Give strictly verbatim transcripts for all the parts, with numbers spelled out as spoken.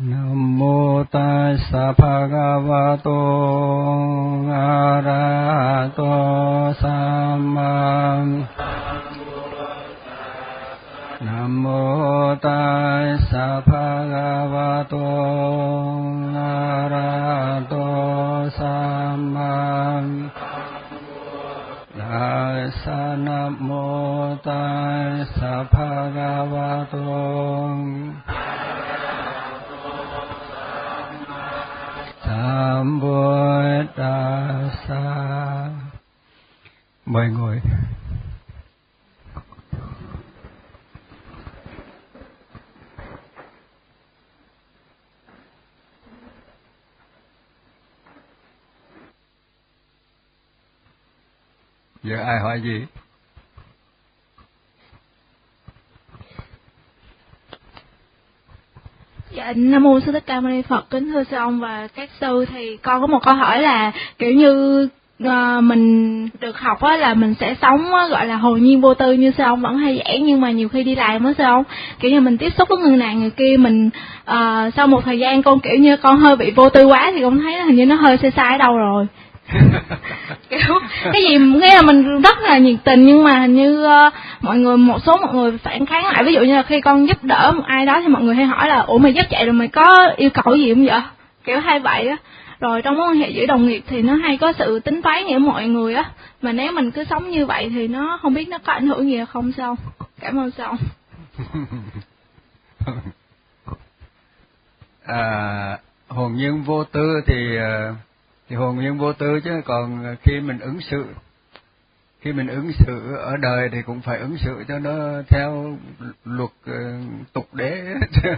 Nam mô Tassa Bhagavato Arahato Samma Nam mô Tassa Bhagavato Arahato Samma Tassa Nam mô Tassa Bhagavato Sambuddhassa. Mời ngồi. Giờ ai hỏi gì? Dạ, Nam mô Sư Thích Ca Mâu Ni Phật. Kính thưa sư ông và các sư, thì con có một câu hỏi là kiểu như uh, mình được học á là mình sẽ sống á, gọi là hồn nhiên vô tư như sư ông vẫn hay giảng, nhưng mà nhiều khi đi làm á sư ông, kiểu như mình tiếp xúc với người này người kia, mình uh, sau một thời gian con kiểu như con hơi bị vô tư quá thì con thấy hình như nó hơi sai sai ở đâu rồi. Kiểu cái gì nghe là mình rất là nhiệt tình, nhưng mà hình như uh, mọi người một số mọi người phản kháng lại. Ví dụ như là khi con giúp đỡ một ai đó thì mọi người hay hỏi là ủa mày giúp vậy rồi mày có yêu cầu gì không vậy, kiểu hay vậy á. Rồi trong mối quan hệ giữa đồng nghiệp thì nó hay có sự tính toán giữa mọi người á, mà nếu mình cứ sống như vậy thì nó không biết nó có ảnh hưởng gì không sao. Cảm ơn sao. À, hồn nhiên vô tư thì thì hồn nhiên vô tư, chứ còn khi mình ứng xử khi mình ứng xử ở đời thì cũng phải ứng xử cho nó theo luật uh, tục đế.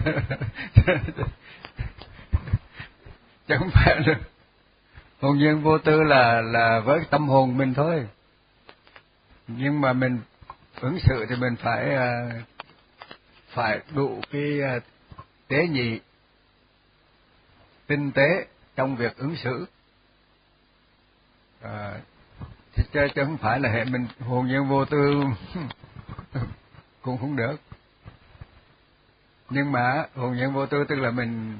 Chứ không phải là hồn nhiên vô tư là là với tâm hồn mình thôi, nhưng mà mình ứng xử thì mình phải uh, phải đủ cái uh, tế nhị, tinh tế trong việc ứng xử. À, chứ, chứ không phải là hệ mình hồn nhiên vô tư cũng không được. Nhưng mà hồn nhiên vô tư tức là mình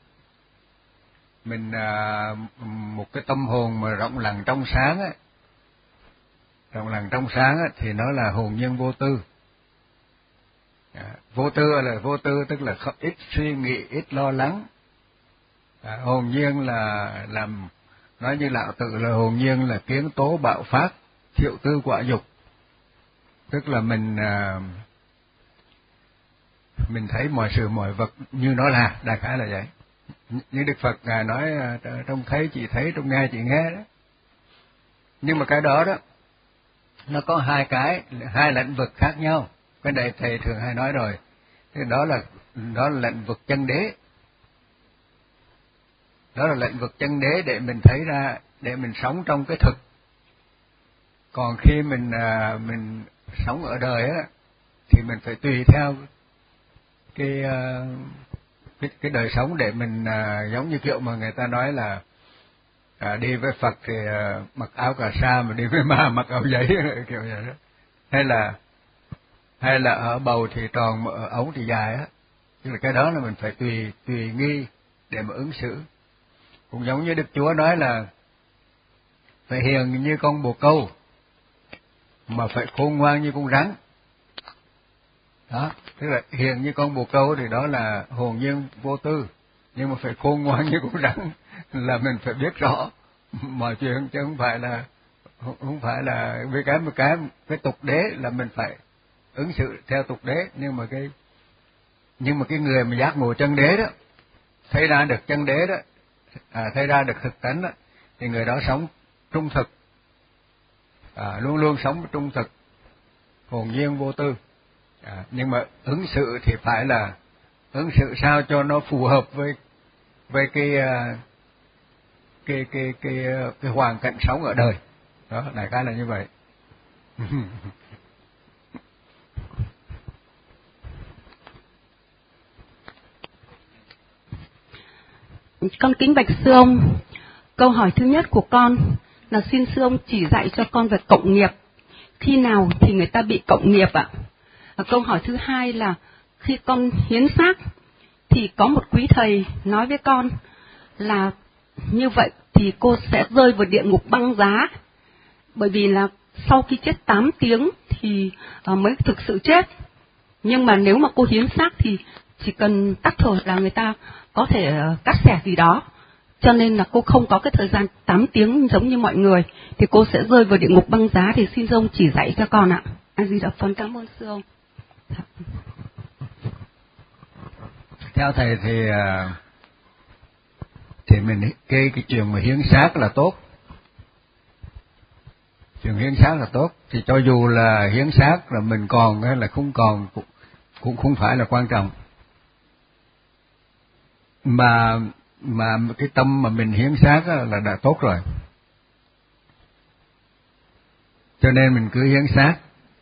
mình à, một cái tâm hồn mà rộng lặng trong sáng á, rộng lặng trong sáng á, thì nó là hồn nhiên vô tư. À, vô tư là vô tư tức là ít suy nghĩ, ít lo lắng. À, hồn nhiên là làm nói như Lão Tử là hồn nhiên là kiến tố bạo phát, thiệu tư quả dục. Tức là mình à, mình thấy mọi sự mọi vật như nó là, đại khái là vậy. Như Đức Phật Ngài nói trong thấy chỉ thấy, trong nghe chỉ nghe đó. Nhưng mà cái đó đó nó có hai cái, hai lĩnh vực khác nhau. Cái này thầy thường hay nói rồi. Cái đó là đó là lĩnh vực chân đế. Đó là lĩnh vực chân đế để mình thấy ra, để mình sống trong cái thực. Còn khi mình à, mình sống ở đời á thì mình phải tùy theo cái à, cái cái đời sống để mình à, giống như kiểu mà người ta nói là à, đi với Phật thì à, mặc áo cà sa, mà đi với ma mặc áo giấy kiểu vậy đó. Hay là hay là ở bầu thì tròn, mà ở ống thì dài á. Tức là cái đó là mình phải tùy tùy nghi để mà ứng xử. Cũng giống như Đức Chúa nói là phải hiền như con bồ câu, mà phải khôn ngoan như con rắn. Đó, tức là hiền như con bồ câu thì đó là hồn nhiên vô tư, nhưng mà phải khôn ngoan như con rắn là mình phải biết rõ mọi chuyện, chứ không phải là không phải là với cái một cái cái tục đế là mình phải ứng xử theo tục đế. Nhưng mà cái nhưng mà cái người mà giác ngộ chân đế đó, thấy ra được chân đế đó, à, thấy ra được thực tánh đó, thì người đó sống trung thực, à, luôn luôn sống trung thực, hồn nhiên vô tư. À, nhưng mà ứng xử thì phải là ứng xử sao cho nó phù hợp với với cái cái cái cái cái, cái hoàn cảnh sống ở đời. Đó, đại khái là như vậy. Con kính bạch sư ông, câu hỏi thứ nhất của con là xin sư ông chỉ dạy cho con về cộng nghiệp. Khi nào thì người ta bị cộng nghiệp ạ? Và câu hỏi thứ hai là khi con hiến xác thì có một quý thầy nói với con là như vậy thì cô sẽ rơi vào địa ngục băng giá, bởi vì là sau khi chết tám tiếng thì uh, mới thực sự chết. Nhưng mà nếu mà cô hiến xác thì chỉ cần tắt thở là người ta có thể uh, cắt xẻ gì đó, cho nên là cô không có cái thời gian tám tiếng giống như mọi người, thì cô sẽ rơi vào địa ngục băng giá. Thì xin sư ông chỉ dạy cho con ạ. A Di Đà Phật. Cảm ơn sư ông. Theo thầy thì thì mình cái cái chuyện mà hiến xác là tốt, chuyện hiến xác là tốt, thì cho dù là hiến xác là mình còn hay là không còn cũng, cũng không phải là quan trọng, mà mà cái tâm mà mình hiến xác là đã tốt rồi, cho nên mình cứ hiến xác.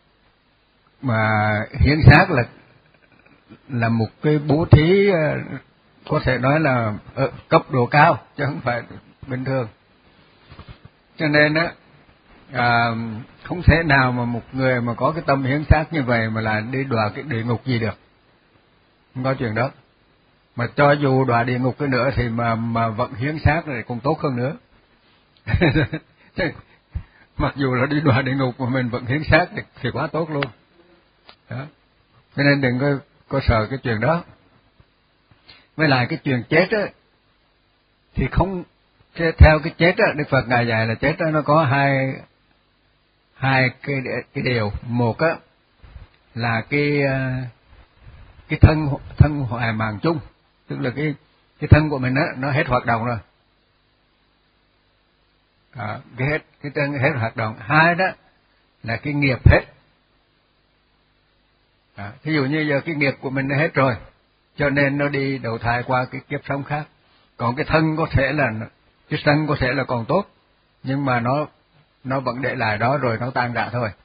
Mà hiến xác là là một cái bố thí có thể nói là ở cấp độ cao chứ không phải bình thường. Cho nên á à, không thể nào mà một người mà có cái tâm hiến xác như vậy mà là đi đọa cái địa ngục gì được, không có chuyện đó. Mà cho dù đọa địa ngục cái nữa thì mà mà vẫn hiến xác thì cũng tốt hơn nữa. Mặc dù là đi đọa địa ngục mà mình vẫn hiến xác thì, thì quá tốt luôn. Đó. Cho nên đừng có có sợ cái chuyện đó. Với lại cái chuyện chết á thì không, theo cái chết á, Đức Phật ngài dạy là chết á nó có hai hai cái cái điều. Một á là cái cái thân thân hoại màng chung, tức là cái cái thân của mình á nó hết hoạt động rồi. À, cái hết cái thân hết hoạt động. Hai đó là cái nghiệp hết. À, thí dụ như giờ cái nghiệp của mình nó hết rồi, cho nên nó đi đầu thai qua cái kiếp sống khác. Còn cái thân có thể là cái thân có thể là còn tốt, nhưng mà nó nó vẫn để lại đó rồi nó tan rã thôi.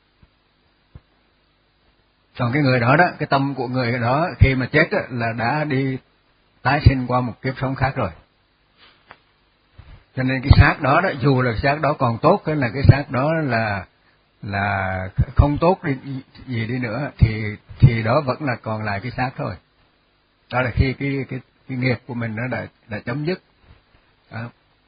Còn cái người đó đó, cái tâm của người đó khi mà chết đó, là đã đi tái sinh qua một kiếp sống khác rồi. Cho nên cái xác đó đó, dù là xác đó còn tốt hay là cái xác đó là là không tốt đi gì đi nữa thì thì đó vẫn là còn lại cái xác thôi. Đó là khi cái cái cái nghiệp của mình nó đã đã chấm dứt. Đó.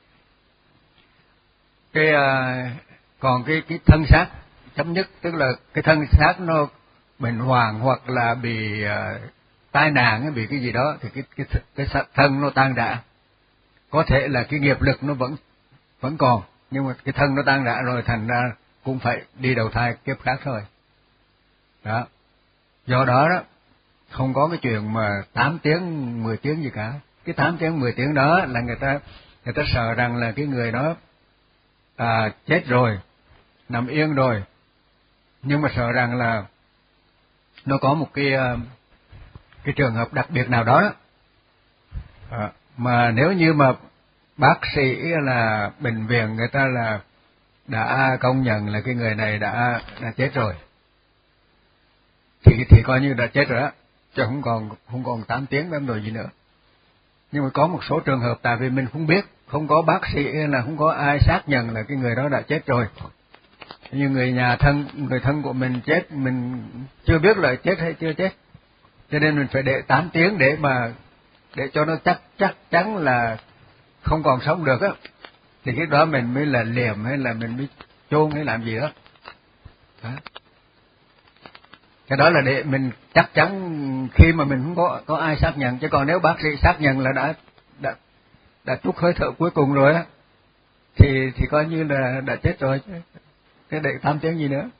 Cái uh, còn cái cái thân xác chấm dứt, tức là cái thân xác nó bệnh hoạn hoặc là bị uh, tai nạn, bị cái gì đó thì cái cái cái thân nó tan rã. Có thể là cái nghiệp lực nó vẫn vẫn còn, nhưng mà cái thân nó tan rã rồi, thành ra cũng phải đi đầu thai kiếp khác thôi. Đó. Do đó đó không có cái chuyện mà tám tiếng, mười tiếng gì cả. Cái tám tiếng, mười tiếng đó là người ta người ta sợ rằng là cái người đó à, chết rồi, nằm yên rồi. Nhưng mà sợ rằng là nó có một cái cái trường hợp đặc biệt nào đó, đó. À, mà nếu như mà bác sĩ là bệnh viện người ta là đã công nhận là cái người này đã đã chết rồi, thì thì coi như đã chết rồi đó, chứ không còn không còn tám tiếng đến rồi gì nữa. Nhưng mà có một số trường hợp tại vì mình không biết, không có bác sĩ là không có ai xác nhận là cái người đó đã chết rồi. Như người nhà thân, người thân của mình chết, mình chưa biết là chết hay chưa chết, cho nên mình phải để tám tiếng để mà để cho nó chắc chắc chắn là không còn sống được á, thì cái đó mình mới là liệm hay là mình mới chôn hay làm gì đó. Đó. Cái đó là để mình chắc chắn khi mà mình không có có ai xác nhận, chứ còn nếu bác sĩ xác nhận là đã đã đã trút hơi thở cuối cùng rồi á, thì thì coi như là đã chết rồi, cái để tám tiếng gì nữa.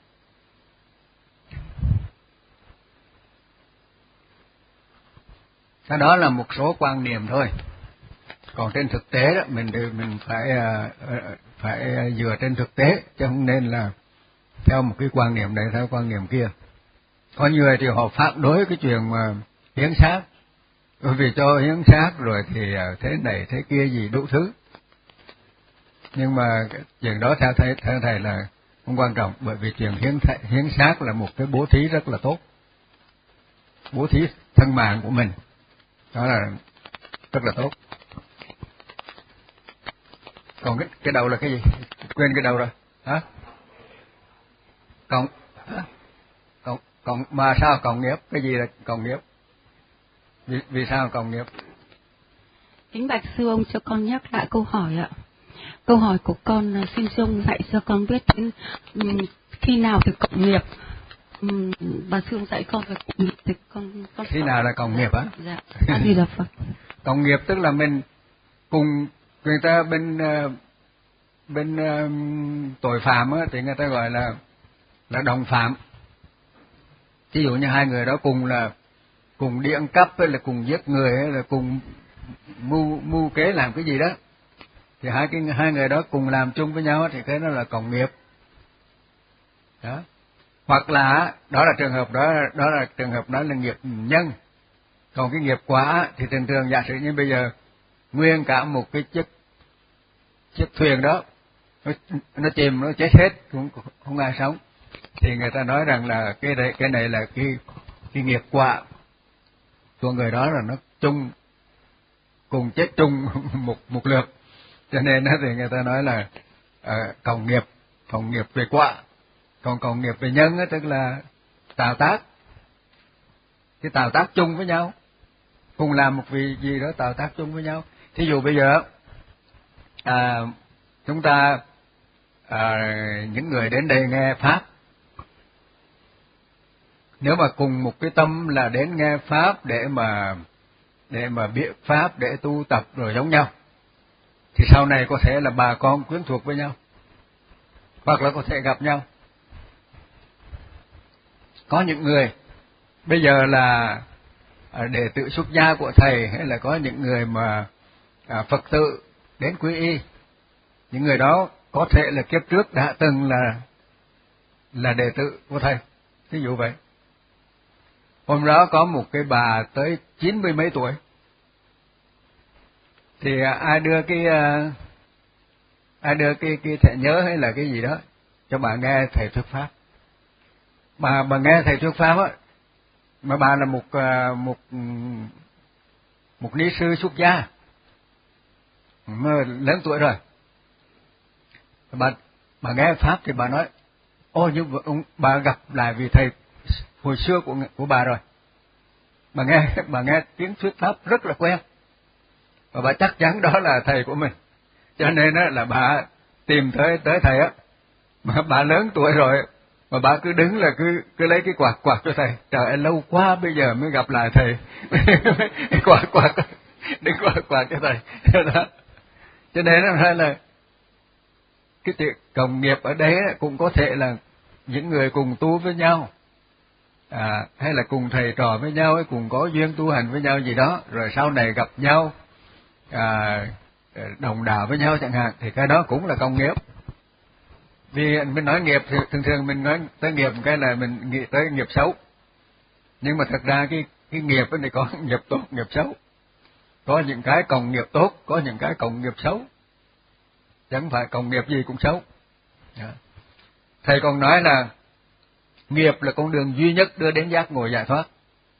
Cái đó là một số quan niệm thôi. Còn trên thực tế đó, mình mình phải phải dựa trên thực tế, chứ không nên là theo một cái quan niệm này theo quan niệm kia. Có người thì họ phản đối cái chuyện mà hiến xác, bởi vì cho hiến xác rồi thì thế này thế kia gì đủ thứ. Nhưng mà chuyện đó theo thầy theo thầy là không quan trọng, bởi vì chuyện hiến hiến xác là một cái bố thí rất là tốt, bố thí thân mạng của mình, đó là rất là tốt. Còn cái cái đầu là cái gì? Quên cái đầu rồi. Hả? Còn hả? Còn còn mà sao còn nghiệp? Cái gì là còn nghiệp? Vì, vì sao cộng nghiệp? Kính bạch sư ông cho con nhắc lại câu hỏi ạ. Câu hỏi của con là xin sư ông dạy cho con biết đến um, khi nào thì cộng nghiệp. Um, và sư ông dạy con về cộng nghiệp thì con con khi nào là cộng nghiệp á? Dạ. A Di Đà Phật. Cộng nghiệp tức là mình cùng người ta bên bên uh, tội phạm á, thì người ta gọi là là đồng phạm. Ví dụ như hai người đó cùng là cùng đi ăn cắp hay là cùng giết người hay là cùng mưu mưu kế làm cái gì đó, thì hai cái hai người đó cùng làm chung với nhau thì cái đó là cộng nghiệp đó. Hoặc là đó là trường hợp đó đó là trường hợp đó là nghiệp nhân. Còn cái nghiệp quả thì thường thường giả sử như bây giờ nguyên cả một cái chiếc chiếc thuyền đó nó, nó chìm nó chết hết, cũng không ai sống, thì người ta nói rằng là cái này cái này là cái cái nghiệp quả của người đó, là nó chung cùng chết chung một một lượt, cho nên thì người ta nói là uh, cộng nghiệp cộng nghiệp về quả. Còn cộng nghiệp về nhân á, tức là tạo tác, cái tạo tác chung với nhau, cùng làm một việc gì đó tạo tác chung với nhau. Thí dụ bây giờ à, chúng ta à, những người đến đây nghe pháp, nếu mà cùng một cái tâm là đến nghe pháp để mà để mà biết pháp, để tu tập rồi giống nhau, thì sau này có thể là bà con quyến thuộc với nhau, hoặc là có thể gặp nhau. Có những người bây giờ là đệ tử xuất gia của thầy, hay là có những người mà à, Phật tử đến quy y, những người đó có thể là kiếp trước đã từng là là đệ tử của thầy, ví dụ vậy. Hôm đó có một cái bà tới chín mươi mấy tuổi, thì ai đưa cái ai đưa cái cái thẻ nhớ hay là cái gì đó cho bà nghe thầy thuyết pháp. Bà bà nghe thầy thuyết pháp á, mà bà là một một một ni sư xuất gia mà lớn tuổi rồi. Bà bà nghe pháp thì bà nói: ô, như bà gặp lại vị thầy hồi xưa của của bà rồi. Bà nghe bà nghe tiếng thuyết pháp rất là quen, và bà chắc chắn đó là thầy của mình, cho nên á là bà tìm tới tới thầy á. Mà bà lớn tuổi rồi mà bà cứ đứng là cứ cứ lấy cái quạt quạt cho thầy. Trời ơi, lâu quá bây giờ mới gặp lại thầy. quạt quạt đứng quạt quạt cho thầy. Đó. Cho nên nó là cái chuyện cộng nghiệp ở đây cũng có thể là những người cùng tu với nhau, à, hay là cùng thầy trò với nhau, hay cùng có duyên tu hành với nhau gì đó, rồi sau này gặp nhau, à, đồng đạo với nhau chẳng hạn, thì cái đó cũng là cộng nghiệp. Vì mình nói nghiệp thì thường thường mình nói tới nghiệp cái là mình nghĩ tới nghiệp xấu, nhưng mà thật ra cái cái nghiệp này có nghiệp tốt, nghiệp xấu, có những cái cộng nghiệp tốt, có những cái cộng nghiệp xấu, chẳng phải cộng nghiệp gì cũng xấu. Đó. Thầy còn nói là nghiệp là con đường duy nhất đưa đến giác ngộ giải thoát.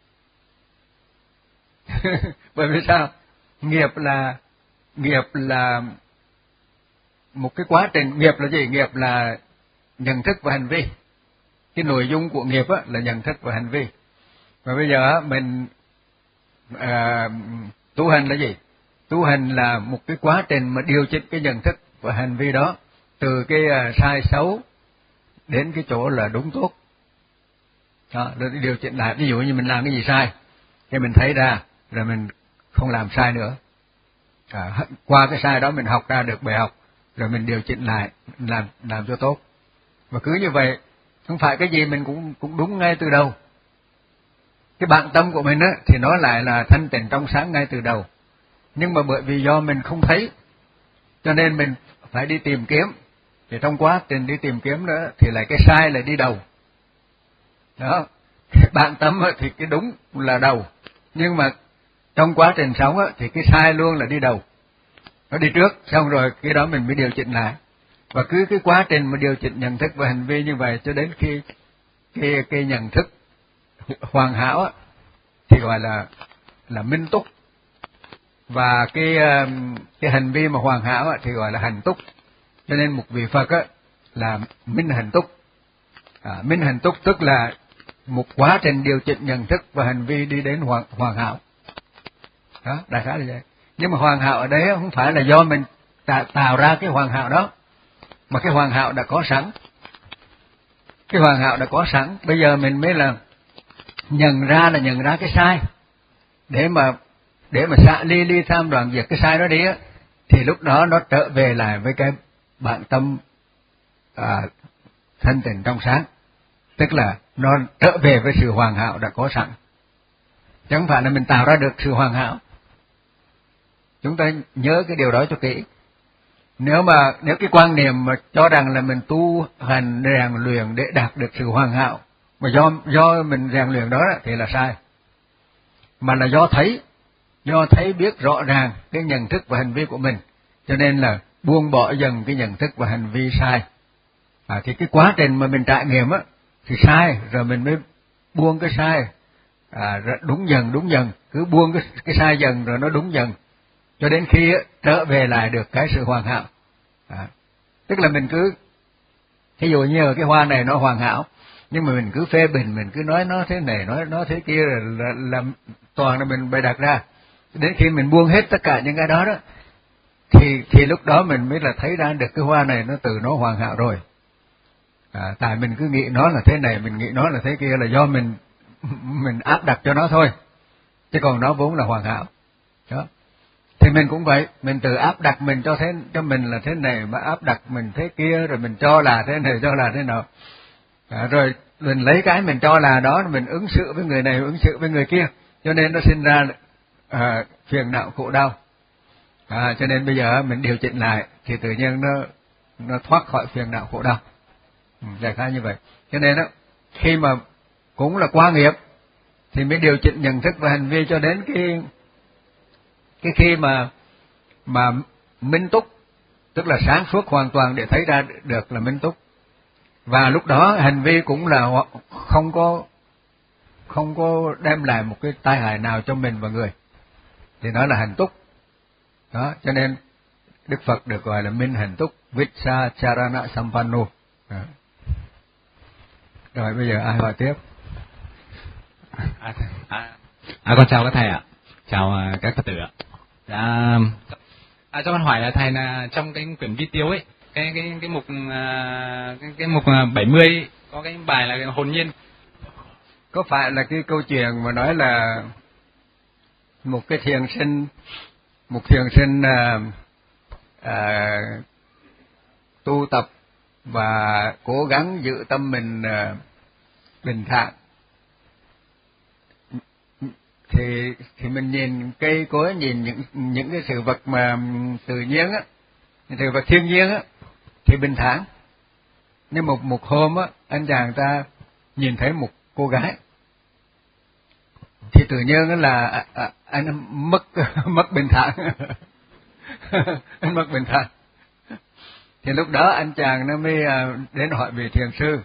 Bởi vì sao? Nghiệp là nghiệp là một cái quá trình. Nghiệp là gì? Nghiệp là nhận thức và hành vi. Cái nội dung của nghiệp á, là nhận thức và hành vi. Và bây giờ mình à, tu hành là gì? Tu hành là một cái quá trình mà điều chỉnh cái nhận thức và hành vi đó, từ cái à, sai xấu đến cái chỗ là đúng tốt. Đó, rồi điều chỉnh lại. Ví dụ như mình làm cái gì sai, thì mình thấy ra, rồi mình không làm sai nữa. À, qua cái sai đó mình học ra được bài học, rồi mình điều chỉnh lại, làm làm cho tốt. Và cứ như vậy, không phải cái gì mình cũng cũng đúng ngay từ đầu. Cái bản tâm của mình á thì nó lại là thanh tịnh trong sáng ngay từ đầu. Nhưng mà bởi vì do mình không thấy, cho nên mình phải đi tìm kiếm. Thì trong quá trình đi tìm kiếm đó thì lại cái sai lại đi đầu. Đó, bản tâm á, thì cái đúng là đầu, nhưng mà trong quá trình sống á, thì cái sai luôn là đi đầu. Nó đi trước, xong rồi cái đó mình mới điều chỉnh lại. Và cứ cái quá trình mà điều chỉnh nhận thức và hành vi như vậy cho đến khi cái cái nhận thức hoàn hảo á, thì gọi là là minh túc. Và cái cái hành vi mà hoàn hảo á, thì gọi là hành túc. Cho nên một vị Phật á là minh hành túc. À, minh hành túc tức là một quá trình điều chỉnh nhận thức và hành vi đi đến hoàn, hoàn hảo. Đó, đại khái là vậy. Nhưng mà hoàn hảo ở đấy không phải là do mình tạo, tạo ra cái hoàn hảo đó, mà cái hoàn hảo đã có sẵn. Cái hoàn hảo đã có sẵn, bây giờ mình mới là nhận ra là nhận ra cái sai, để mà để mà xả ly ly tham đoạn diệt cái sai đó đi á, thì lúc đó nó trở về lại với cái bản tâm à, thanh tịnh trong sáng, tức là nó trở về với sự hoàn hảo đã có sẵn, chứ không phải là mình tạo ra được sự hoàn hảo. Chúng ta nhớ cái điều đó cho kỹ. Nếu mà nếu cái quan niệm mà cho rằng là mình tu hành rèn luyện để đạt được sự hoàn hảo, mà do do mình rèn luyện đó thì là sai, mà là do thấy do thấy biết rõ ràng cái nhận thức và hành vi của mình, cho nên là buông bỏ dần cái nhận thức và hành vi sai. À, thì cái quá trình mà mình trải nghiệm á thì sai, rồi mình mới buông cái sai, à, đúng dần đúng dần, cứ buông cái cái sai dần rồi nó đúng dần, cho đến khi á, trở về lại được cái sự hoàn hảo. À, tức là mình cứ, ví dụ như ở cái hoa này nó hoàn hảo, nhưng mà mình cứ phê bình, mình cứ nói nó thế này, nói nó thế kia, là, là, là toàn là mình bày đặt ra. Đến khi mình buông hết tất cả những cái đó đó, thì thì lúc đó mình mới là thấy ra được cái hoa này nó từ nó hoàn hảo rồi. À, tại mình cứ nghĩ nó là thế này, mình nghĩ nó là thế kia, là do mình mình áp đặt cho nó thôi, chứ còn nó vốn là hoàn hảo. Đó. Thì mình cũng vậy, mình tự áp đặt mình cho thế cho mình là thế này, mà áp đặt mình thế kia, rồi mình cho là thế này, cho là thế nào. À, rồi mình lấy cái mình cho là đó, mình ứng xử với người này, ứng xử với người kia, cho nên nó sinh ra à, phiền não khổ đau. À, cho nên bây giờ mình điều chỉnh lại thì tự nhiên nó nó thoát khỏi phiền não khổ đau. Ừ, đại khái như vậy. Cho nên đó, khi mà cũng là qua nghiệp thì mới điều chỉnh nhận thức và hành vi cho đến cái cái khi mà mà minh túc, tức là sáng suốt hoàn toàn để thấy ra được là minh túc. Và lúc đó hành vi cũng là không có không có đem lại một cái tai hại nào cho mình và người, thì đó là hành túc. Đó, cho nên Đức Phật được gọi là minh hành túc, Viccha Charana Sampanno. Đó. Rồi bây giờ ai hỏi tiếp? À, à, à, con chào các thầy ạ, chào uh, các Phật tử ạ. À, à, cho con hỏi là thầy, là trong cái quyển vi tiêu ấy, cái cái cái mục uh, cái, cái mục bảy mươi ấy, có cái bài là cái hồn nhiên. Có phải là cái câu chuyện mà nói là một cái thiền sinh một thiền sinh à, à, tu tập và cố gắng giữ tâm mình à, bình thản, thì thì mình nhìn cây cối, nhìn những những cái sự vật mà tự nhiên á, những sự vật thiên nhiên á, thì bình thản. Nhưng một một hôm á, anh chàng ta nhìn thấy một cô gái, thì tự nhiên đó là à, à, anh mất mất bình thản. Anh mất bình thản. Thì lúc đó anh chàng nó mới à, đến hỏi vị thiền sư,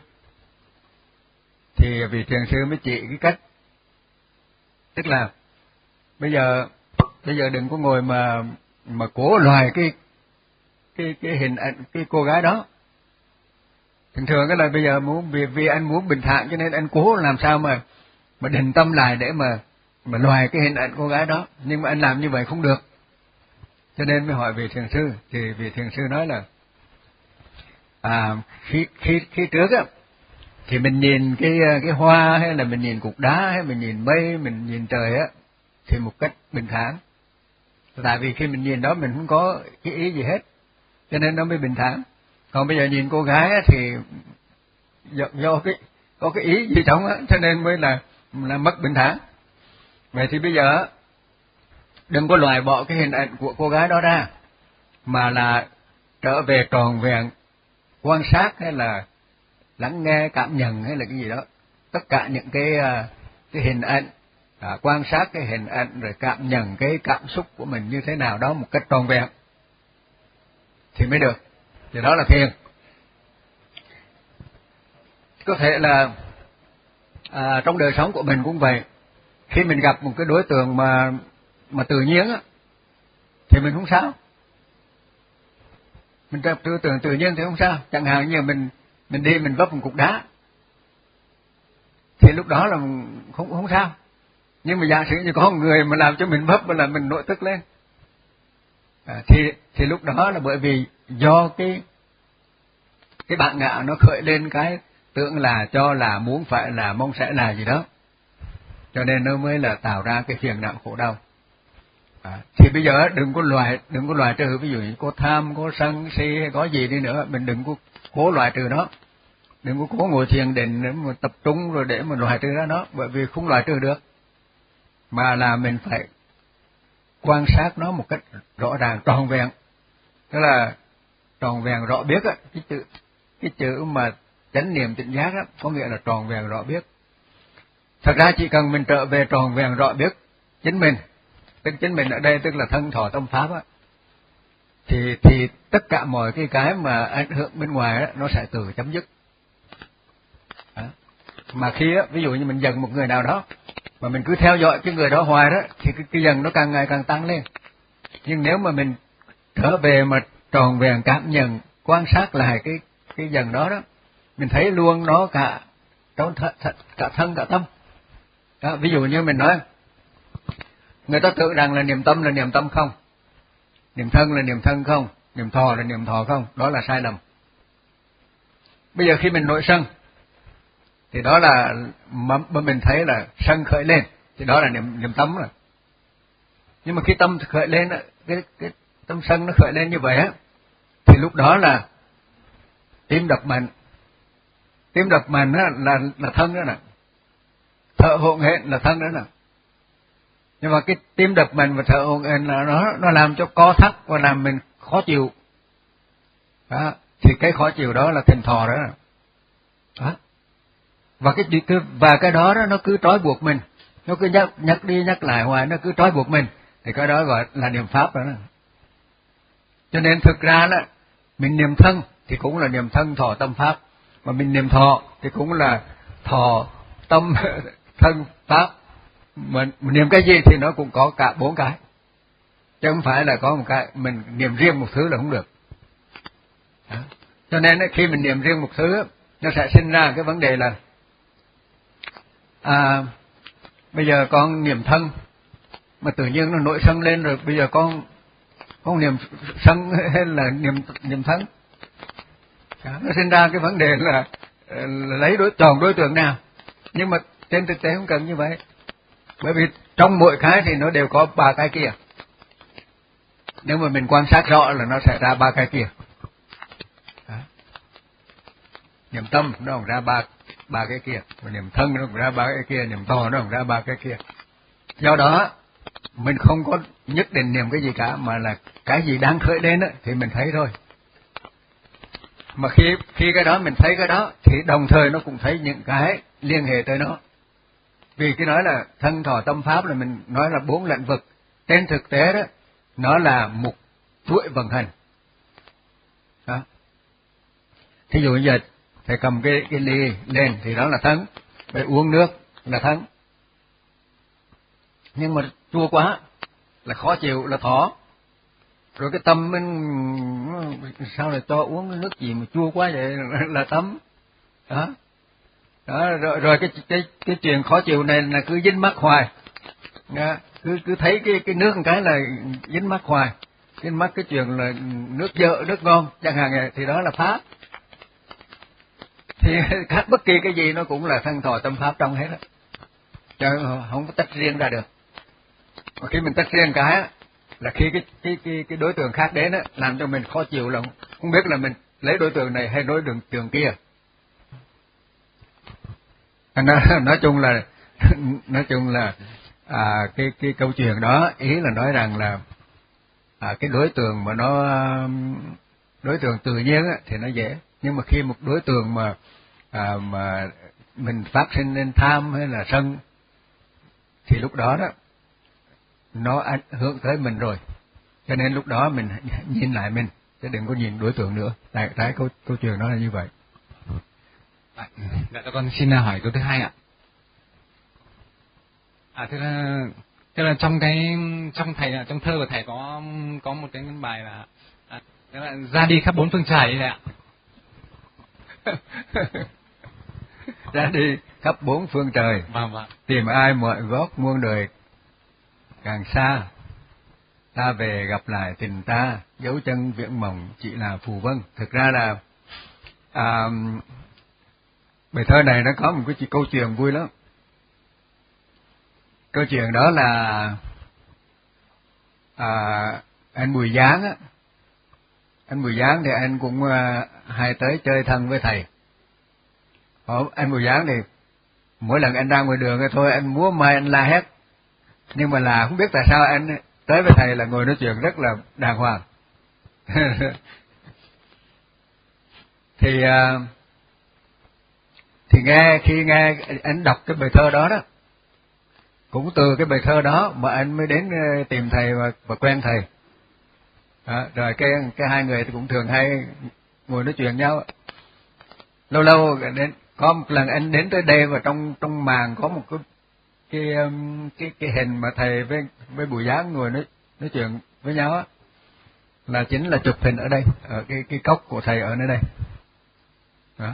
thì vị thiền sư mới chỉ cái cách, tức là bây giờ bây giờ đừng có ngồi mà mà cố loài cái cái cái hình ảnh cái cô gái đó. Thường thường cái là bây giờ muốn vì vì anh muốn bình thản cho nên anh cố làm sao mà mà định tâm lại để mà mà loài cái hình ảnh cô gái đó, nhưng mà anh làm như vậy không được, cho nên mới hỏi vị thiền sư. Thì vị thiền sư nói là à, khi khi khi trước á thì mình nhìn cái cái hoa, hay là mình nhìn cục đá, hay mình nhìn mây, mình nhìn trời á, thì một cách bình thản. Tại vì khi mình nhìn đó mình không có cái ý gì hết, cho nên nó mới bình thản. Còn bây giờ nhìn cô gái á, thì do, do cái có cái ý gì trong á, cho nên mới là là mất bình thản. Vậy thì bây giờ đừng có loại bỏ cái hình ảnh của cô gái đó ra, mà là trở về tròn vẹn quan sát, hay là lắng nghe, cảm nhận, hay là cái gì đó, tất cả những cái cái hình ảnh, à, quan sát cái hình ảnh rồi cảm nhận cái cảm xúc của mình như thế nào đó một cách tròn vẹn thì mới được. Thì đó là thiền. Có thể là à, trong đời sống của mình cũng vậy. Khi mình gặp một cái đối tượng mà mà tự nhiên á, thì mình không sao. Mình gặp đối tượng tự nhiên thì không sao. Chẳng hạn như mình mình đi mình vấp một cục đá, thì lúc đó là không không sao. Nhưng mà giả sử như có một người mà làm cho mình bấp mà làm mình nội tức lên, à, thì thì lúc đó là bởi vì do cái cái bản ngã nó khởi lên cái tưởng là, cho là, muốn phải là, mong sẽ là gì đó, cho nên nó mới là tạo ra cái phiền não khổ đau. À, thì bây giờ đừng có loại đừng có loại trừ, ví dụ như có tham, có sân si hay có gì đi nữa, mình đừng có cố loại trừ nó, đừng có cố ngồi thiền định để mà tập trung rồi để mà loại trừ ra nó, bởi vì không loại trừ được, mà là mình phải quan sát nó một cách rõ ràng tròn vẹn. Tức là tròn vẹn rõ biết á, cái chữ cái chữ mà chánh niệm tỉnh giác á, có nghĩa là tròn vẹn rõ biết. Thật ra chỉ cần mình trở về tròn vẹn rõ biết chính mình, tức chính mình ở đây tức là thân thọ tâm pháp á, thì thì tất cả mọi cái cái mà ảnh hưởng bên ngoài á, nó sẽ tự chấm dứt. À, mà khi á, ví dụ như mình giận một người nào đó mà mình cứ theo dõi cái người đó hoài đó, thì cái, cái giận nó càng ngày càng tăng lên. Nhưng nếu mà mình trở về mà tròn vẹn cảm nhận, quan sát lại cái cái giận đó đó, mình thấy luôn nó cả trong th, th, cả thân cả tâm. Đó, ví dụ như mình nói, người ta tưởng rằng là niệm tâm là niệm tâm không, niệm thân là niệm thân không, niệm thọ là niệm thọ không, đó là sai lầm. Bây giờ khi mình nổi sân, thì đó là mà mình thấy là sân khởi lên, thì đó là niệm niệm tâm rồi. Nhưng mà khi tâm khởi lên, cái cái tâm sân nó khởi lên như vậy á, thì lúc đó là tim đập mạnh, tim đập mạnh á là là thân đó nè, thở hổn hển là thân đó nè. Nhưng mà cái tim đập mạnh và thở hổn hển là nó nó làm cho co thắt và làm mình khó chịu. Đó, thì cái khó chịu đó là thiền thọ đó. Đó. Và cái và cái đó đó nó cứ trói buộc mình, nó cứ nhắc nhắc đi nhắc lại hoài, nó cứ trói buộc mình, thì cái đó gọi là niệm pháp đó. Cho nên thực ra đó, mình niệm thân thì cũng là niệm thân thọ tâm pháp, mà mình niệm thọ thì cũng là thọ tâm thân pháp. Mình, mình niệm cái gì thì nó cũng có cả bốn cái, chứ không phải là có một cái mình niệm riêng một thứ là không được. Đó. Cho nên khi mình niệm riêng một thứ, nó sẽ sinh ra cái vấn đề là à, bây giờ con niệm thân mà tự nhiên nó nổi sân lên rồi, bây giờ con con niệm sân hay là niệm niệm thân. Đó. Nó sinh ra cái vấn đề là, là lấy đối chọn đối tượng nào. Nhưng mà trên thực tế không cần như vậy, bởi vì trong mỗi cái thì nó đều có ba cái kia. Nếu mà mình quan sát rõ là nó sẽ ra ba cái kia. Đó. Niệm tâm nó cũng ra ba ba cái kia, và niệm thân nó cũng ra ba cái kia, niệm thọ nó cũng ra ba cái kia. Do đó mình không có nhất định niệm cái gì cả, mà là cái gì đang khởi lên đó, thì mình thấy thôi. Mà khi khi cái đó mình thấy cái đó, thì đồng thời nó cũng thấy những cái liên hệ tới nó. Vì cái nói là thân thọ tâm pháp là mình nói là bốn lĩnh vực, trên thực tế đó nó là một chuỗi vận hành. Đó. Thí dụ như giờ thầy cầm cái cái ly lên thì đó là thân, để uống nước là thân. Nhưng mà chua quá là khó chịu là thọ. Rồi cái tâm mình sao lại cho uống nước gì mà chua quá vậy là tâm. Đó. Đó, rồi, rồi cái cái cái chuyện khó chịu này là cứ dính mắc hoài. Đó, cứ cứ thấy cái cái nước một cái là dính mắc hoài. Dính mắc cái chuyện là nước dở, nước ngon chẳng hạn, thì đó là pháp. Thì khác bất kỳ cái gì nó cũng là thân thọ tâm pháp trong hết á. Chứ không có tách riêng ra được. Mà khi mình tách riêng cái là khi cái cái cái cái đối tượng khác đến á, làm cho mình khó chịu, là không biết là mình lấy đối tượng này hay đối tượng tượng kia. Nói, nói chung là nói chung là à, cái cái câu chuyện đó ý là nói rằng là à, cái đối tượng mà nó đối tượng tự nhiên á, thì nó dễ, nhưng mà khi một đối tượng mà à, mà mình phát sinh lên tham hay là sân, thì lúc đó đó nó ảnh hưởng tới mình rồi, cho nên lúc đó mình nhìn lại mình, chứ đừng có nhìn đối tượng nữa. Tại tại câu câu chuyện đó là như vậy. Dạ, con xin hỏi câu thứ hai ạ. À, thế là, thế là trong cái trong thầy trong thơ của thầy có có một cái bài là, à, thế là ra đi khắp bốn phương trời đấy ạ. ra đi khắp bốn phương trời, Vâng vâng. tìm ai mọi góc muôn đời càng xa, ta về gặp lại tình ta, dấu chân viễn mộng chỉ là phù vân. Thực ra là à, bài thơ này nó có một cái câu chuyện vui lắm. Câu chuyện đó là à, anh Bùi Giáng á, anh Bùi Giáng thì anh cũng uh, hay tới chơi thân với thầy. Ở, anh Bùi Giáng thì mỗi lần anh ra ngoài đường thôi anh múa mai anh la hét, nhưng mà là không biết tại sao anh tới với thầy là ngồi nói chuyện rất là đàng hoàng. thì uh, thì nghe khi nghe anh đọc cái bài thơ đó đó, cũng từ cái bài thơ đó mà anh mới đến tìm thầy và, và quen thầy. Đó, rồi cái cái hai người thì cũng thường hay ngồi nói chuyện nhau. Lâu lâu đến có một lần anh đến tới đây và trong trong màn có một cái cái cái, cái hình mà thầy với với Bùi Giáng ngồi nói nói chuyện với nhau á, là chính là chụp hình ở đây, ở cái cái cốc của thầy ở nơi đây. Đó.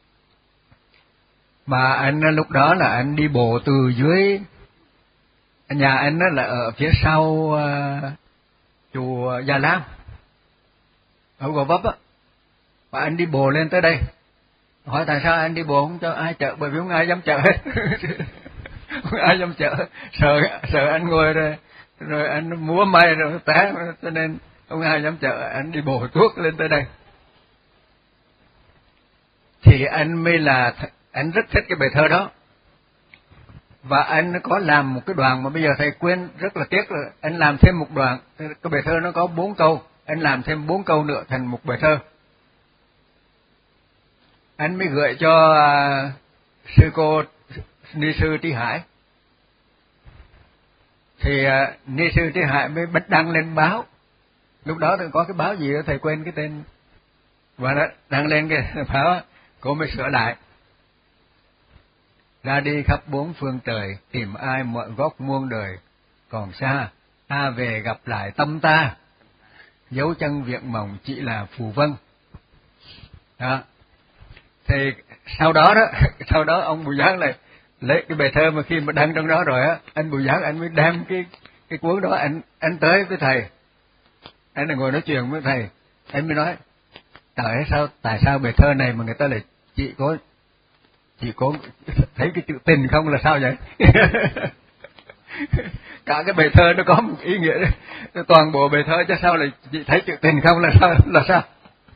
Mà anh lúc đó là anh đi bộ từ dưới nhà anh đó là ở phía sau uh, chùa Gia Lam ở Gò Vấp á, và anh đi bộ lên tới đây. Hỏi tại sao anh đi bộ không cho ai chở, bởi vì không ai dám chở hết. Không ai dám chở, sợ sợ anh ngồi rồi rồi anh múa may rồi té, cho nên không ai dám chở, anh đi bộ tuốt lên tới đây. Thì anh mới là anh rất thích cái bài thơ đó, và anh có làm một cái đoạn mà bây giờ thầy quên, rất là tiếc là anh làm thêm một đoạn. Cái bài thơ nó có bốn câu, anh làm thêm bốn câu nữa thành một bài thơ. Anh mới gửi cho uh, sư cô Ni sư Trí Hải. Thì uh, Ni sư Trí Hải mới bắt đăng lên báo. Lúc đó thì có cái báo gì đó thầy quên cái tên, và nó đăng lên cái báo, cô mới sửa lại. Ra đi khắp bốn phương trời, tìm ai mọi góc muôn đời còn xa, ta về gặp lại tâm ta, dấu chân viễn mộng chỉ là phù vân. Đó. Thì sau đó đó, sau đó ông Bùi Giáng lại lấy cái bài thơ mà khi mà đăng trong đó rồi á, anh Bùi Giáng anh mới đem cái cái cuốn đó anh anh tới với thầy, anh là ngồi nói chuyện với thầy, anh mới nói tại sao tại sao bài thơ này mà người ta lại chỉ có chỉ có thấy cái chữ tình không là sao vậy? Cả cái bài thơ nó có một ý nghĩa đấy, toàn bộ bài thơ chứ sao lại chỉ thấy chữ tình không là sao là sao?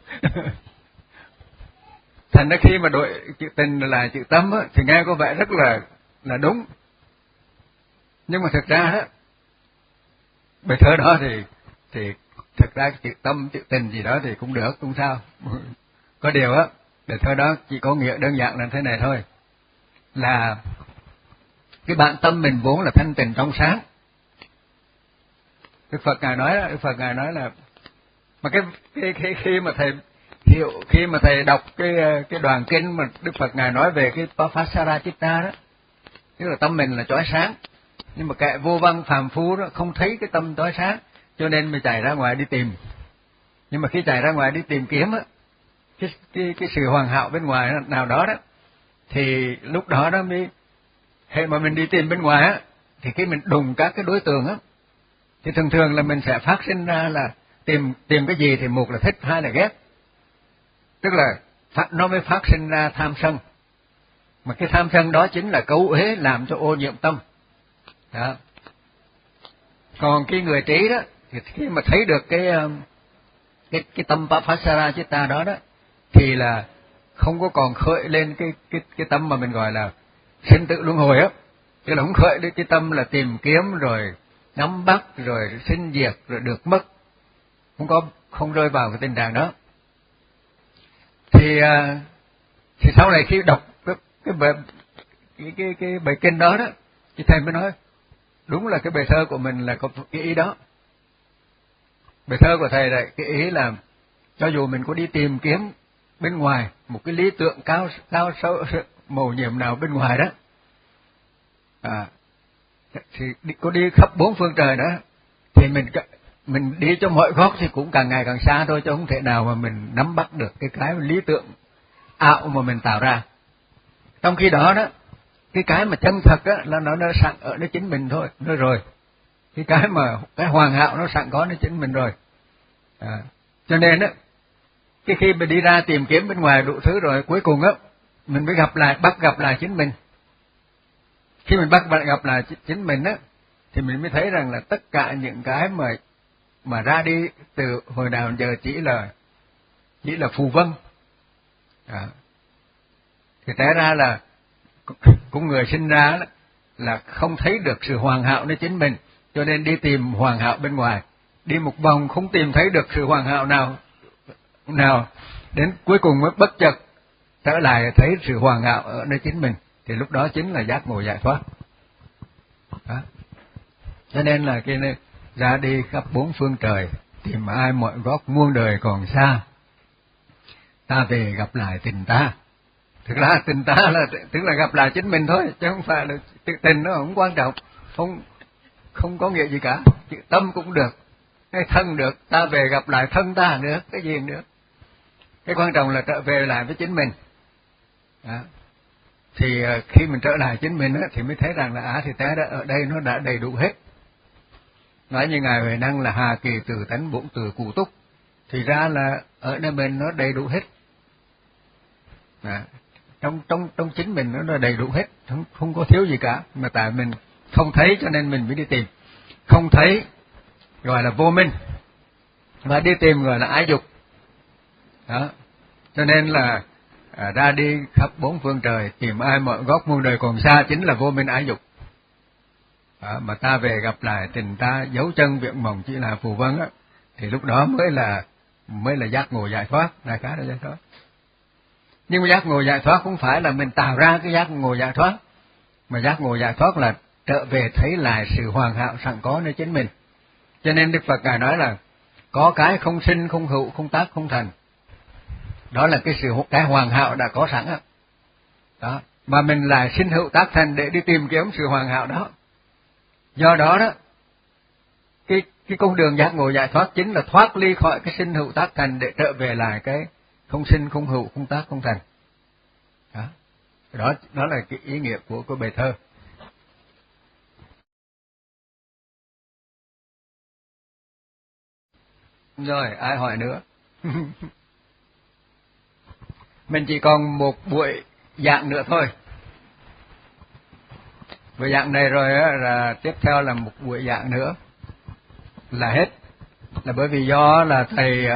Thành ra khi mà đổi chữ tình là chữ tâm á, thì nghe có vẻ rất là là đúng, nhưng mà thực ra á, bài thơ đó thì thì thực ra chữ tâm chữ tình gì đó thì cũng được, không sao. Có điều á, bài thơ đó chỉ có nghĩa đơn giản là thế này thôi, là cái bản tâm mình vốn là thanh tịnh trong sáng. Đức Phật ngài nói Đức Phật ngài nói là mà cái cái khi, khi mà thầy hiểu khi mà thầy đọc cái cái đoạn kinh mà Đức Phật ngài nói về cái Papasara Chitta đó, tức là tâm mình là chói sáng, nhưng mà kẻ vô văn phàm phu đó không thấy cái tâm chói sáng, cho nên mình chạy ra ngoài đi tìm. Nhưng mà khi chạy ra ngoài đi tìm kiếm á, cái cái cái sự hoàn hảo bên ngoài nào đó đó, thì lúc đó đó mới hệ mà mình đi tìm bên ngoài á, thì khi mình đụng các cái đối tượng á, thì thường thường là mình sẽ phát sinh ra là tìm tìm cái gì thì một là thích, hai là ghét, tức là phát, nó mới phát sinh ra tham sân, mà cái tham sân đó chính là cấu uế làm cho ô nhiễm tâm. Đó. Còn cái người trí đó thì khi mà thấy được cái cái cái tâm Papasara Chitta đó đó, thì là không có còn khởi lên cái cái cái tâm mà mình gọi là sinh tử luân hồi á, tức là không khởi đến cái tâm là tìm kiếm rồi nắm bắt rồi sinh diệt rồi được mất, không có không rơi vào cái tình trạng đó. Thì thì sau này khi đọc cái cái bài cái cái, cái bài kinh đó đó, thì thầy mới nói đúng là cái bài thơ của mình là có cái ý đó. Bài thơ của thầy là cái ý là cho dù mình có đi tìm kiếm bên ngoài một cái lý tưởng cao cao sâu mầu nhiệm nào bên ngoài đó, à, thì đi, có đi khắp bốn phương trời đó, thì mình mình đi cho mọi góc thì cũng càng ngày càng xa thôi, chứ không thể nào mà mình nắm bắt được cái cái lý tưởng ảo mà mình tạo ra. Trong khi đó đó, cái cái mà chân thật á là nó nó sẵn ở nơi chính mình thôi, nó rồi. Cái cái mà cái hoàn hảo nó sẵn có nơi chính mình rồi. À, cho nên á, cái khi mình đi ra tìm kiếm bên ngoài đủ thứ rồi, cuối cùng á mình mới gặp lại, bắt gặp lại chính mình. Khi mình bắt gặp lại chính mình á, thì mình mới thấy rằng là tất cả những cái mà mà ra đi từ hồi nào giờ chỉ là chỉ là phù vân. À, thì té ra là cũng người sinh ra là không thấy được sự hoàn hảo nơi chính mình, cho nên đi tìm hoàn hảo bên ngoài, đi một vòng không tìm thấy được sự hoàn hảo nào nào, đến cuối cùng mới bất chợt trở lại thấy sự hoàn hảo ở nơi chính mình, thì lúc đó chính là giác ngộ giải thoát. Đó. Cho nên là cái này, ra đi khắp bốn phương trời, tìm ai mọi góc muôn đời còn xa, ta về gặp lại tình ta. Thực ra tình ta là tức là gặp lại chính mình thôi, chứ không phải là tình nó không quan trọng, không không có nghĩa gì cả. Chữ tâm cũng được, hay thân được, ta về gặp lại thân ta nữa, cái gì nữa. Cái quan trọng là trở về lại với chính mình. Đó. Thì khi mình trở lại chính mình á, thì mới thấy rằng là á thì té đã ở đây nó đã đầy đủ hết. Nói như Ngài Huệ Năng là hà kỳ từ tánh bổn từ cụ túc, thì ra là ở nơi mình nó đầy đủ hết. À, trong trong trong chính mình nó đầy đủ hết, không không có thiếu gì cả, mà tại mình không thấy cho nên mình mới đi tìm. Không thấy gọi là vô minh, và đi tìm gọi là ái dục. Đó, cho nên là à, ra đi khắp bốn phương trời, tìm ai mọi góc muôn đời còn xa, chính là vô minh ái dục. Đó, mà ta về gặp lại tình ta, dấu chân viện mộng chỉ là phù vân á, thì lúc đó mới là mới là giác ngộ giải thoát, đại khái là giải thoát. Nhưng mà giác ngộ giải thoát không phải là mình tạo ra cái giác ngộ giải thoát, mà giác ngộ giải thoát là trở về thấy lại sự hoàn hảo sẵn có nơi chính mình. Cho nên Đức Phật Ngài nói là có cái không sinh, không hữu, không tác, không thành. Đó là cái sự cái hoàn hảo đã có sẵn á. Đó, mà mình lại sinh hữu tác thành để đi tìm kiếm sự hoàn hảo đó. Do đó đó, cái cái con đường giác ngộ giải thoát chính là thoát ly khỏi cái sinh hữu tác thành để trở về lại cái không sinh, không hữu, không tác, không thành. Đó, đó, đó là cái ý nghĩa của của bài thơ. Rồi, ai hỏi nữa? Mình chỉ còn một buổi giảng nữa thôi. Buổi giảng này rồi á, là tiếp theo là một buổi giảng nữa là hết. Là bởi vì do là thầy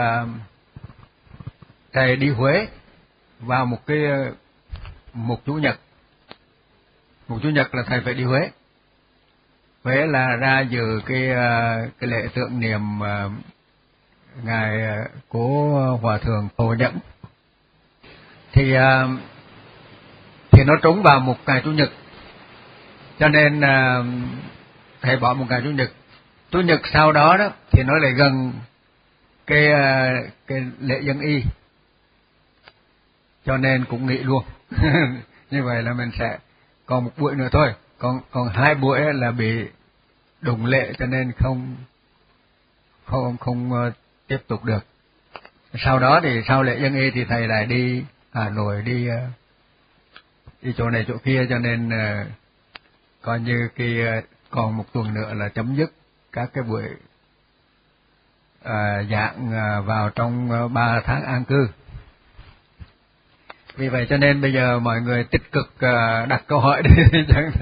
thầy đi Huế vào một cái một chủ nhật. Một chủ nhật là thầy phải đi Huế. Huế là ra dự cái cái lễ tưởng niệm ngài của Hòa thượng Phổ Nhẫn. Thì thì nó trúng vào một ngày chủ nhật, cho nên thầy bỏ một ngày chủ nhật. Chủ nhật sau đó đó thì nó lại gần cái cái lễ dân y, cho nên cũng nghỉ luôn. Như vậy là mình sẽ còn một buổi nữa thôi, còn còn hai buổi là bị đụng lễ, cho nên không không không tiếp tục được. Sau đó thì sau lễ dân y thì thầy lại đi Hà Nội, đi đi chỗ này chỗ kia, cho nên uh, coi như cái uh, còn một tuần nữa là chấm dứt các cái buổi uh, giảng uh, vào trong uh, ba tháng an cư. Vì vậy cho nên bây giờ mọi người tích cực uh, đặt câu hỏi đi.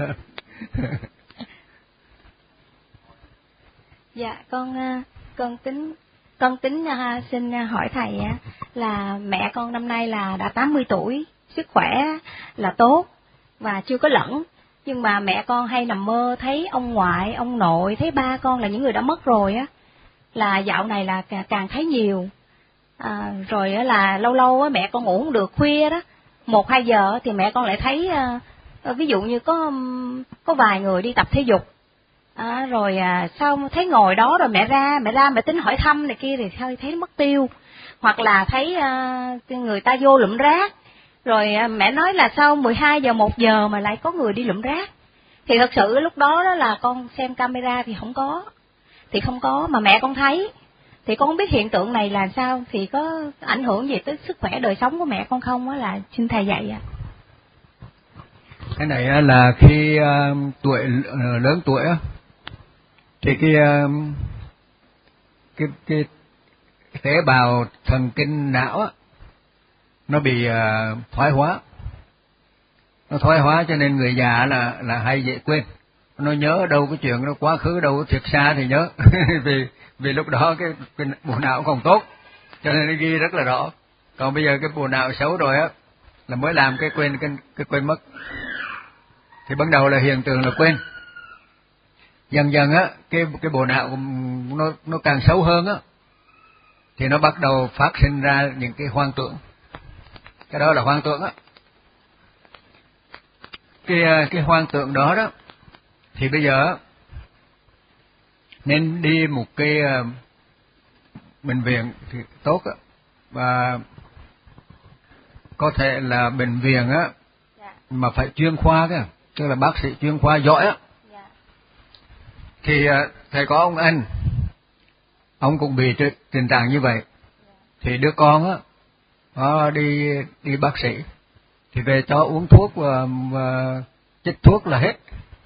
Dạ, con con tính con tính uh, xin hỏi thầy uh, là mẹ con năm nay là đã tám mươi tuổi, sức khỏe là tốt và chưa có lẫn, nhưng mà mẹ con hay nằm mơ thấy ông ngoại, ông nội, thấy ba con là những người đã mất rồi á, là dạo này là càng thấy nhiều. À, rồi á là lâu lâu á mẹ con ngủ không được, khuya đó một hai giờ thì mẹ con lại thấy uh, ví dụ như có có vài người đi tập thể dục. À, rồi à, sao thấy ngồi đó rồi mẹ ra mẹ ra mẹ tính hỏi thăm này kia thì thấy thấy mất tiêu, hoặc là thấy à, người ta vô lụm rác, rồi à, mẹ nói là sau mười hai giờ một giờ mà lại có người đi lụm rác. Thì thật sự lúc đó đó là con xem camera thì không có, thì không có mà mẹ con thấy, thì con không biết hiện tượng này là sao, thì có ảnh hưởng gì tới sức khỏe đời sống của mẹ con không á, là xin thầy dạy ạ. À. Cái này á, là khi uh, tuổi uh, lớn tuổi á, thì cái, uh, cái cái tế bào thần kinh não á, nó bị uh, thoái hóa, nó thoái hóa cho nên người già là là hay dễ quên, nó nhớ đâu cái chuyện nó quá khứ đâu thiệt xa thì nhớ vì vì lúc đó cái, cái bộ não còn tốt cho nên nó ghi rất là rõ. Còn bây giờ cái bộ não xấu rồi á là mới làm cái quên cái, cái quên mất. Thì ban đầu là hiện tượng là quên, dần dần á cái cái bộ não nó nó càng xấu hơn á thì nó bắt đầu phát sinh ra những cái hoang tưởng. Cái đó là hoang tưởng á. Cái cái hoang tưởng đó đó thì bây giờ nên đi một cái bệnh viện thì tốt á, và có thể là bệnh viện á mà phải chuyên khoa cơ, tức là bác sĩ chuyên khoa giỏi á. Thì thầy có ông anh, ông cũng bị tình trạng như vậy, thì đứa con á nó đi đi bác sĩ thì về cho uống thuốc và, và chích thuốc là hết.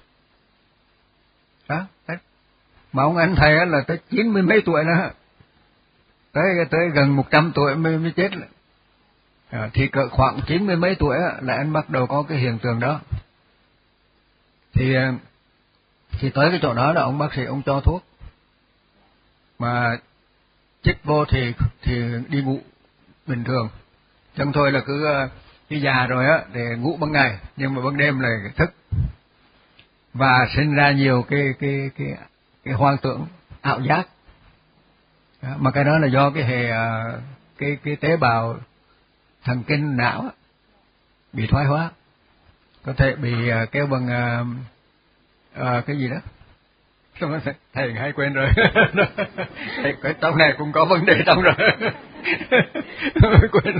Đó, hết. Mà ông anh thầy á là tới chín mươi mấy tuổi nữa, tới tới gần một trăm tuổi mới mới chết. À, thì cỡ khoảng chín mươi mấy tuổi á, là anh bắt đầu có cái hiện tượng đó. Thì thì tới cái chỗ đó là ông bác sĩ ông cho thuốc, mà chích vô thì thì đi ngủ bình thường, chẳng thôi là cứ khi già rồi á để ngủ ban ngày, nhưng mà ban đêm là thức và sinh ra nhiều cái cái cái cái hoang tưởng, ảo giác. Đó, mà cái đó là do cái hệ cái cái tế bào thần kinh não á, bị thoái hóa, có thể bị kêu bằng à, cái gì đó. Thầy hay quên rồi. Thầy cái trong này cũng có vấn đề trong rồi. Quên.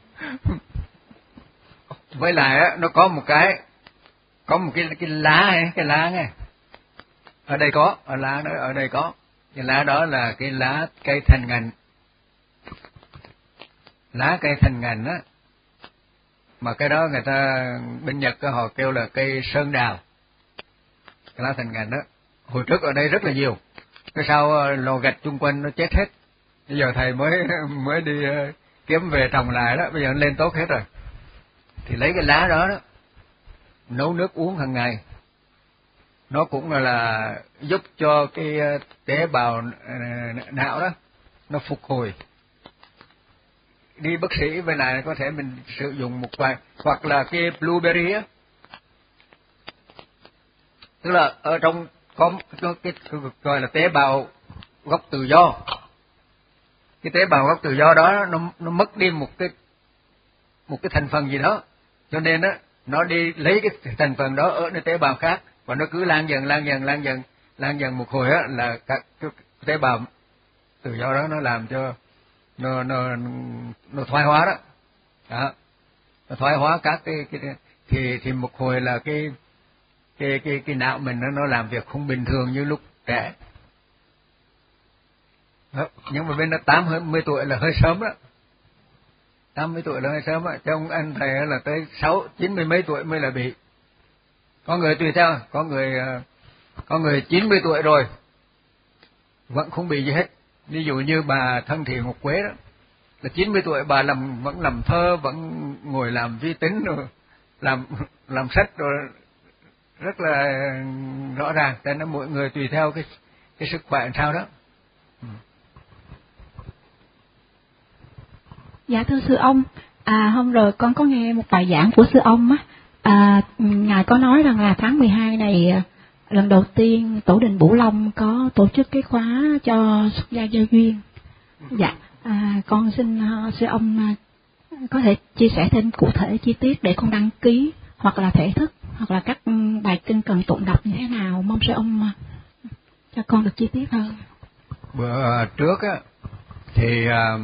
Với lại á, nó có một cái có một cái cái lá ấy, cái lá này ở đây có, ở lá đó ở đây có cái lá đó là cái lá cây thành ngành, lá cây thành ngành á, mà cái đó người ta bên Nhật họ kêu là cây sơn đào, cái lá thành ngành đó. Hồi trước ở đây rất là nhiều, cái sau lò gạch chung quanh nó chết hết, bây giờ thầy mới mới đi kiếm về trồng lại đó, bây giờ nó lên tốt hết rồi. Thì lấy cái lá đó đó nấu nước uống hàng ngày, nó cũng là, là giúp cho cái tế bào não đó nó phục hồi. Đi bác sĩ bên này có thể mình sử dụng một vài, hoặc là cái blueberry á, tức là ở trong có cái, cái, cái gọi là tế bào gốc tự do. Cái tế bào gốc tự do đó nó nó mất đi một cái một cái thành phần gì đó, cho nên á nó đi lấy cái thành phần đó ở nơi tế bào khác, và nó cứ lan dần lan dần lan dần lan dần một hồi á là các cái tế bào tự do đó nó làm cho nó nó nó thoái hóa đó. Đó, nó thoái hóa các cái, cái thì thì một hồi là cái cái cái cái não mình nó nó làm việc không bình thường như lúc trẻ. Đó, nhưng mà bên nó tám mươi tuổi là hơi sớm đó, tám mươi tuổi là hơi sớm á, chứ ông anh thầy là tới sáu chín mươi mấy tuổi mới là bị. Có người tùy theo, có người có người chín mươi tuổi rồi vẫn không bị gì hết. Ví dụ như bà Thân Thị Ngọc Quế đó, là chín mươi tuổi bà làm vẫn làm thơ, vẫn ngồi làm vi tính rồi làm làm sách rồi, rất là rõ ràng. Cho nên mỗi người tùy theo cái cái sức khỏe làm sao đó. Ừ. Dạ thưa sư ông, à hôm rồi con có nghe một bài giảng của sư ông á, à, ngài có nói rằng là tháng mười hai này lần đầu tiên Tổ đình Bửu Long có tổ chức cái khóa cho xuất gia giao duyên. Dạ, à, con xin uh, sư ông uh, có thể chia sẻ thêm cụ thể chi tiết để con đăng ký, hoặc là thể thức, hoặc là các bài kinh cần tụng đọc như thế nào, mong sư ông uh, cho con được chi tiết hơn. Bữa trước á thì uh,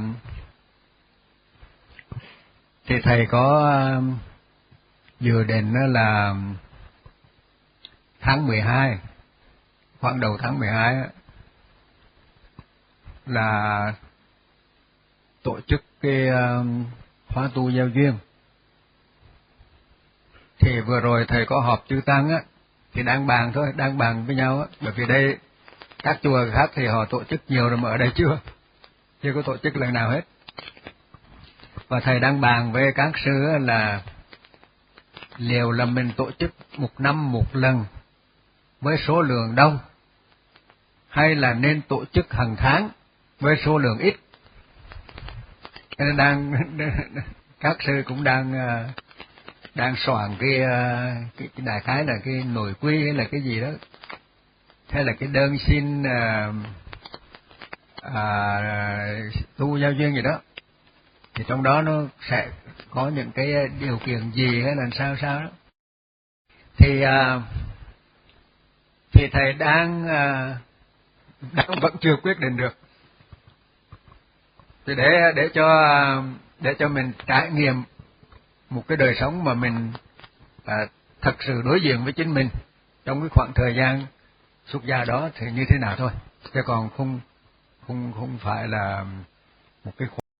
thì thầy có uh, dự định là tháng mười hai, khoảng đầu tháng mười hai là tổ chức cái uh, khóa tu giao duyên. Thì vừa rồi thầy có họp chư tăng á, thì đang bàn thôi, đang bàn với nhau á, bởi vì đây các chùa khác thì họ tổ chức nhiều rồi mà ở đây chưa, chưa có tổ chức lần nào hết. Và thầy đang bàn với các sư là liệu là mình tổ chức một năm một lần với số lượng đông, hay là nên tổ chức hàng tháng với số lượng ít. Nên đang các sư cũng đang đang soạn cái, cái, cái đại khái là cái nội quy hay là cái gì đó, hay là cái đơn xin à, à, tu giao duyên gì đó, thì trong đó nó sẽ có những cái điều kiện gì hay là sao sao đó. Thì à, thì thầy đang à, đang vẫn chưa quyết định được. Thì để để cho để cho mình trải nghiệm một cái đời sống mà mình à, thật sự đối diện với chính mình trong cái khoảng thời gian xuất gia đó thì như thế nào thôi, chứ còn không không không phải là một cái